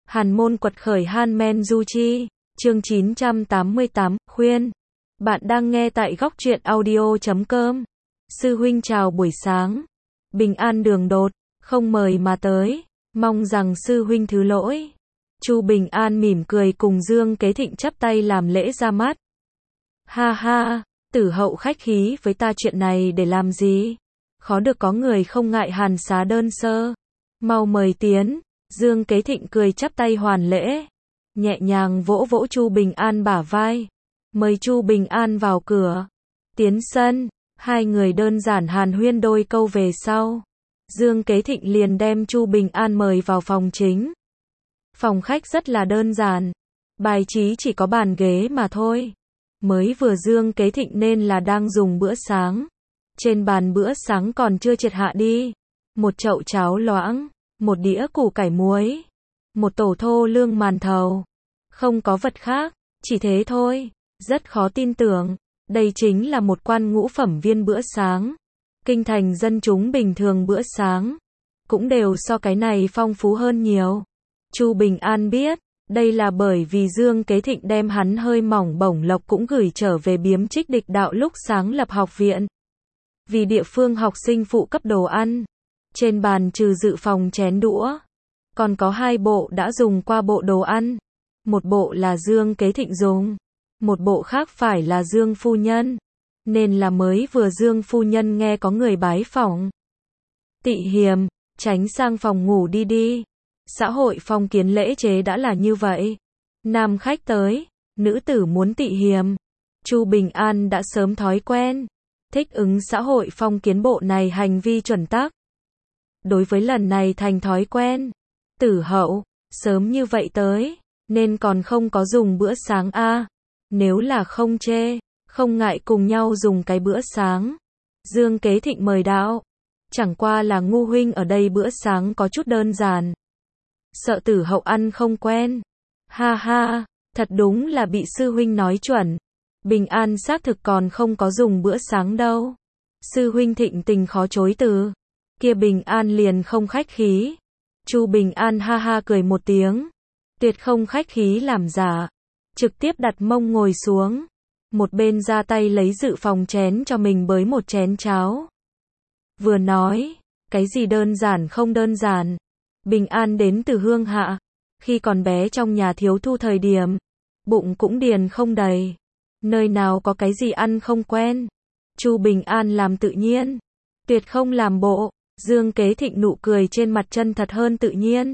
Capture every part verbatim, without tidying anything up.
Hàn môn quật khởi Han Men Du Chi, chương chín trăm tám mươi tám, khuyên. Bạn đang nghe tại góc truyện audio chấm com. Sư huynh chào buổi sáng. Bình an đường đột, không mời mà tới, mong rằng sư huynh thứ lỗi. Chu Bình An mỉm cười cùng Dương Kế Thịnh chắp tay làm lễ ra mắt. Ha ha, Tử hậu khách khí với ta chuyện này để làm gì? Khó được có người không ngại hàn xá đơn sơ. Mau mời tiến. Dương Kế Thịnh cười chắp tay hoàn lễ, nhẹ nhàng vỗ vỗ Chu Bình An bả vai, mời Chu Bình An vào cửa. Tiến sân, hai người đơn giản hàn huyên đôi câu về sau. Dương Kế Thịnh liền đem Chu Bình An mời vào phòng chính. Phòng khách rất là đơn giản, bài trí chỉ có bàn ghế mà thôi. Mới vừa Dương Kế Thịnh nên là đang dùng bữa sáng. Trên bàn bữa sáng còn chưa triệt hạ đi. Một chậu cháo loãng, một đĩa củ cải muối, một tổ thô lương màn thầu. Không có vật khác, chỉ thế thôi. Rất khó tin tưởng, đây chính là một quan ngũ phẩm viên bữa sáng. Kinh thành dân chúng bình thường bữa sáng cũng đều so cái này phong phú hơn nhiều. Chu Bình An biết, đây là bởi vì Dương Kế Thịnh đem hắn hơi mỏng bổng lộc cũng gửi trở về biếm trích địch đạo lúc sáng lập học viện. Vì địa phương học sinh phụ cấp đồ ăn. Trên bàn trừ dự phòng chén đũa, còn có hai bộ đã dùng qua bộ đồ ăn. Một bộ là Dương Kế Thịnh dùng, một bộ khác phải là Dương phu nhân. Nên là mới vừa Dương phu nhân nghe có người bái phỏng. Tị hiềm, tránh sang phòng ngủ đi đi. Xã hội phong kiến lễ chế đã là như vậy. Nam khách tới, nữ tử muốn tị hiềm. Chu Bình An đã sớm thói quen, thích ứng xã hội phong kiến bộ này hành vi chuẩn tắc. Đối với lần này thành thói quen. Tử hậu, sớm như vậy tới, nên còn không có dùng bữa sáng a. À. Nếu là không chê, không ngại cùng nhau dùng cái bữa sáng. Dương Kế Thịnh mời đạo. Chẳng qua là Ngu huynh ở đây bữa sáng có chút đơn giản. Sợ tử hậu ăn không quen. Ha ha, thật đúng là bị sư huynh nói chuẩn. Bình An xác thực còn không có dùng bữa sáng đâu. Sư huynh thịnh tình khó chối từ. Kia Bình An liền không khách khí. Chu Bình An ha ha cười một tiếng. Tuyệt không khách khí làm giả. Trực tiếp đặt mông ngồi xuống. Một bên ra tay lấy dự phòng chén cho mình bới một chén cháo. Vừa nói, cái gì đơn giản không đơn giản. Bình An đến từ Hương Hạ. Khi còn bé trong nhà thiếu thu thời điểm, bụng cũng điền không đầy. Nơi nào có cái gì ăn không quen. Chu Bình An làm tự nhiên. Tuyệt không làm bộ. Dương Kế Thịnh nụ cười trên mặt chân thật hơn tự nhiên.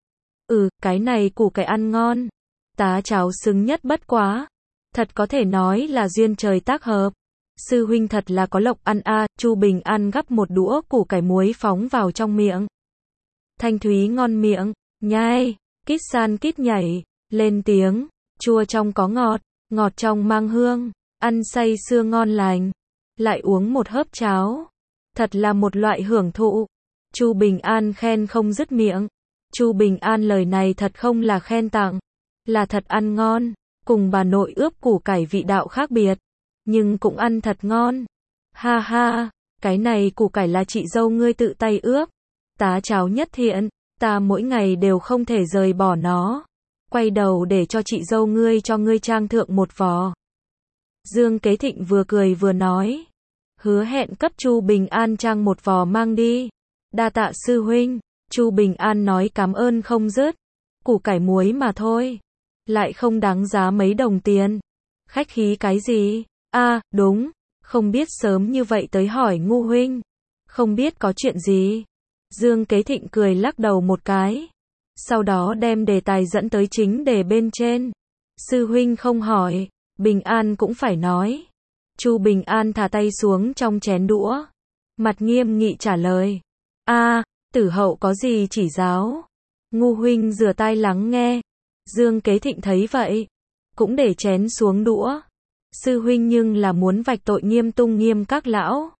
Ừ, cái này củ cải ăn ngon. Tá cháo xứng nhất bất quá. Thật có thể nói là duyên trời tác hợp. Sư huynh thật là có lộc ăn a. À. Chu Bình An gắp một đũa củ cải muối phóng vào trong miệng. Thanh thúy ngon miệng, nhai, kít san kít nhảy, lên tiếng, chua trong có ngọt, ngọt trong mang hương, ăn say sưa ngon lành. Lại uống một hớp cháo. Thật là một loại hưởng thụ. Chu Bình An khen không dứt miệng. Chu Bình An lời này thật không là khen tặng, là thật ăn ngon. Cùng bà nội ướp củ cải vị đạo khác biệt, nhưng cũng ăn thật ngon. Ha ha, cái này củ cải là chị dâu ngươi tự tay ướp. Tá cháo nhất thiện, ta mỗi ngày đều không thể rời bỏ nó. Quay đầu để cho chị dâu ngươi cho ngươi trang thượng một vò. Dương Kế Thịnh vừa cười vừa nói. Hứa hẹn cấp Chu Bình An trang một vò mang đi. Đa tạ sư huynh. Chu Bình An nói cảm ơn không dứt. Củ cải muối mà thôi. Lại không đáng giá mấy đồng tiền. Khách khí cái gì? A, à, đúng. Không biết sớm như vậy tới hỏi Ngu huynh. Không biết có chuyện gì. Dương Kế Thịnh cười lắc đầu một cái. Sau đó đem đề tài dẫn tới chính đề bên trên. Sư huynh không hỏi, Bình An cũng phải nói. Chu Bình An thả tay xuống trong chén đũa. Mặt nghiêm nghị trả lời. A, à, tử hậu có gì chỉ giáo? Ngu huynh rửa tai lắng nghe. Dương Kế Thịnh thấy vậy, cũng để chén xuống đũa. Sư huynh nhưng là muốn vạch tội nghiêm tung nghiêm các lão.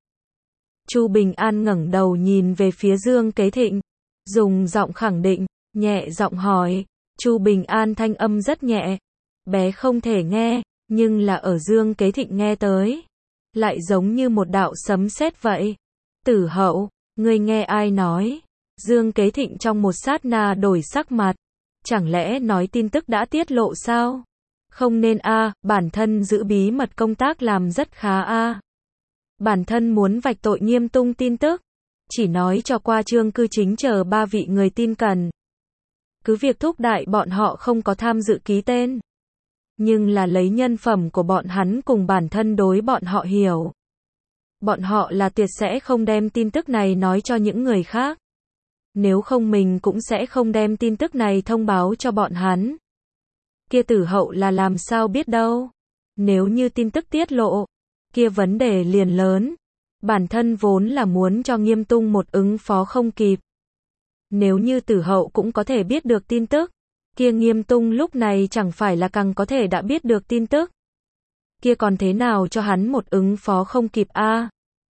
Chu Bình An ngẩng đầu nhìn về phía Dương Kế Thịnh, dùng giọng khẳng định, nhẹ giọng hỏi. Chu Bình An thanh âm rất nhẹ, bé không thể nghe, nhưng là ở Dương Kế Thịnh nghe tới, lại giống như một đạo sấm sét vậy. Tử hậu, ngươi nghe ai nói? Dương Kế Thịnh trong một sát na đổi sắc mặt, Chẳng lẽ nói tin tức đã tiết lộ sao? Không nên a, à, bản thân giữ bí mật công tác làm rất khá a. À. Bản thân muốn vạch tội Nghiêm Tung tin tức, chỉ nói cho qua Trương Cư Chính chờ ba vị người tin cần. Cứ việc thúc đại bọn họ không có tham dự ký tên, nhưng là lấy nhân phẩm của bọn hắn cùng bản thân đối bọn họ hiểu. Bọn họ là tuyệt sẽ không đem tin tức này nói cho những người khác. Nếu không mình cũng sẽ không đem tin tức này thông báo cho bọn hắn. Kia Tử Hậu là làm sao biết đâu. Nếu như tin tức tiết lộ, kia vấn đề liền lớn. Bản thân vốn là muốn cho Nghiêm Tung một ứng phó không kịp. Nếu như Tử Hậu cũng có thể biết được tin tức, kia Nghiêm Tung lúc này chẳng phải là càng có thể đã biết được tin tức. Kia còn thế nào cho hắn một ứng phó không kịp a? À?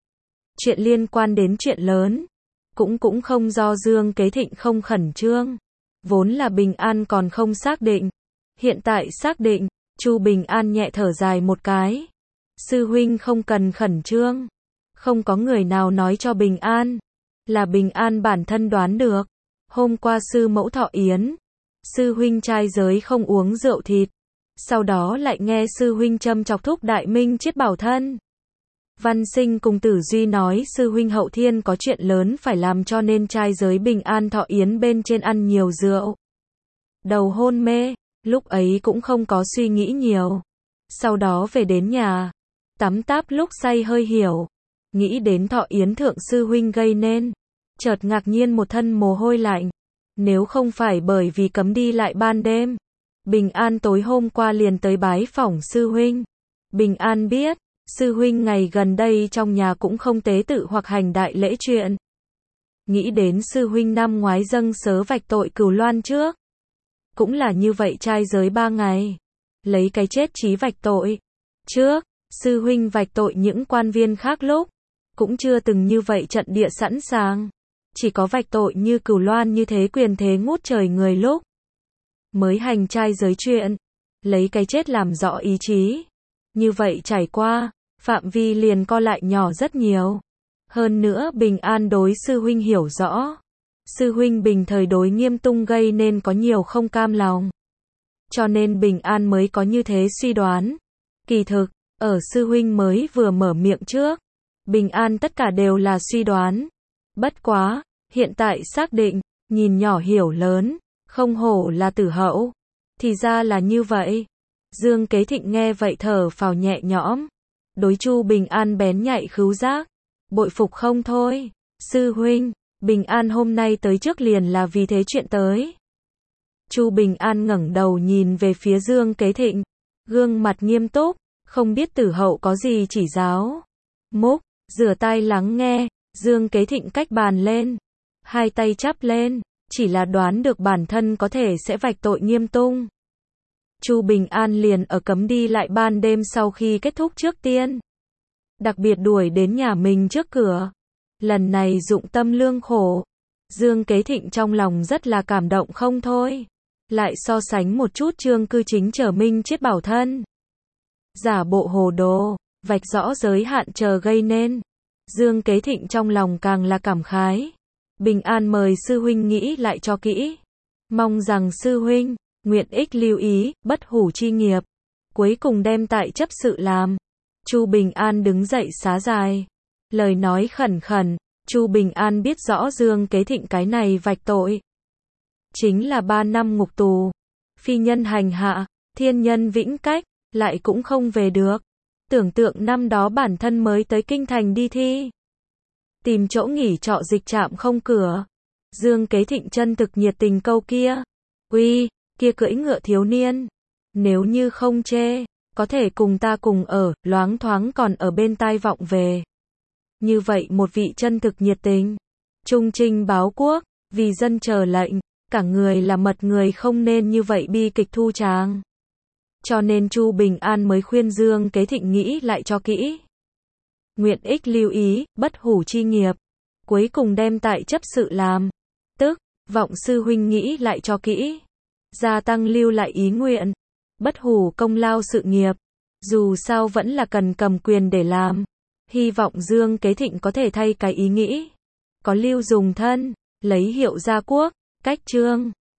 Chuyện liên quan đến chuyện lớn, cũng cũng không do Dương Kế Thịnh không khẩn trương. Vốn là Bình An còn không xác định, hiện tại xác định, Chu Bình An nhẹ thở dài một cái. Sư huynh không cần khẩn trương, không có người nào nói cho Bình An, là Bình An bản thân đoán được. Hôm qua sư mẫu thọ yến, sư huynh trai giới không uống rượu thịt, sau đó lại nghe sư huynh châm chọc thúc Đại Minh chết bảo thân. Văn Sinh cùng Tử Duy nói sư huynh hậu thiên có chuyện lớn phải làm cho nên trai giới Bình An thọ yến bên trên ăn nhiều rượu. Đầu hôn mê, lúc ấy cũng không có suy nghĩ nhiều. Sau đó về đến nhà, tắm táp lúc say hơi hiểu, nghĩ đến thọ yến thượng sư huynh gây nên, chợt ngạc nhiên một thân mồ hôi lạnh. Nếu không phải bởi vì cấm đi lại ban đêm, Bình An tối hôm qua liền tới bái phỏng sư huynh. Bình An biết, sư huynh ngày gần đây trong nhà cũng không tế tự hoặc hành đại lễ chuyện. Nghĩ đến sư huynh năm ngoái dâng sớ vạch tội Cửu Loan trước, cũng là như vậy trai giới ba ngày, lấy cái chết chí vạch tội. Trước, sư huynh vạch tội những quan viên khác lúc, cũng chưa từng như vậy trận địa sẵn sàng. Chỉ có vạch tội như Cửu Loan như thế quyền thế ngút trời người lúc, mới hành trai giới chuyện, lấy cái chết làm rõ ý chí. Như vậy trải qua, phạm vi liền co lại nhỏ rất nhiều. Hơn nữa Bình An đối sư huynh hiểu rõ. Sư huynh bình thời đối Nghiêm Tung gây nên có nhiều không cam lòng. Cho nên Bình An mới có như thế suy đoán. Kỳ thực, ở sư huynh mới vừa mở miệng trước, Bình An tất cả đều là suy đoán. Bất quá, hiện tại xác định, nhìn nhỏ hiểu lớn, không hổ là Tử Hậu. Thì ra là như vậy. Dương Kế Thịnh nghe vậy thở phào nhẹ nhõm. Đối Chu Bình An bén nhạy khứu giác, bội phục không thôi. Sư huynh, Bình An hôm nay tới trước liền là vì thế chuyện tới. Chu Bình An ngẩng đầu nhìn về phía Dương Kế Thịnh, gương mặt nghiêm túc, không biết Tử Hậu có gì chỉ giáo. Múc, rửa tai lắng nghe, Dương Kế Thịnh cách bàn lên, hai tay chắp lên, chỉ là đoán được bản thân có thể sẽ vạch tội Nghiêm Tung. Chu Bình An liền ở cấm đi lại ban đêm sau khi kết thúc trước tiên, đặc biệt đuổi đến nhà mình trước cửa. Lần này dụng tâm lương khổ, Dương Kế Thịnh trong lòng rất là cảm động không thôi. Lại so sánh một chút Trương Cư Chính chờ Minh chết bảo thân, giả bộ hồ đồ, vạch rõ giới hạn chờ gây nên. Dương Kế Thịnh trong lòng càng là cảm khái. Bình An mời sư huynh nghĩ lại cho kỹ, mong rằng sư huynh nguyện ích lưu ý, bất hủ chi nghiệp, cuối cùng đem tại chấp sự làm. Chu Bình An đứng dậy xá dài, lời nói khẩn khẩn. Chu Bình An biết rõ Dương Kế Thịnh cái này vạch tội chính là ba năm ngục tù, phi nhân hành hạ, thiên nhân vĩnh cách, lại cũng không về được. Tưởng tượng năm đó bản thân mới tới kinh thành đi thi, tìm chỗ nghỉ trọ dịch trạm không cửa. Dương Kế Thịnh chân thực nhiệt tình câu kia, uy, kia cưỡi ngựa thiếu niên, nếu như không chê, có thể cùng ta cùng ở, loáng thoáng còn ở bên tai vọng về. Như vậy một vị chân thực nhiệt tình, trung trinh báo quốc, vì dân chờ lệnh, cả người là mật người không nên như vậy bi kịch thu tràng. Cho nên Chu Bình An mới khuyên Dương Kế Thịnh nghĩ lại cho kỹ. Nguyện ích lưu ý, bất hủ chi nghiệp, cuối cùng đem tại chấp sự làm. Tức, vọng sư huynh nghĩ lại cho kỹ, gia tăng lưu lại ý nguyện, bất hủ công lao sự nghiệp, dù sao vẫn là cần cầm quyền để làm. Hy vọng Dương Kế Thịnh có thể thay cái ý nghĩ, có lưu dùng thân, lấy hiệu gia quốc, cách trương.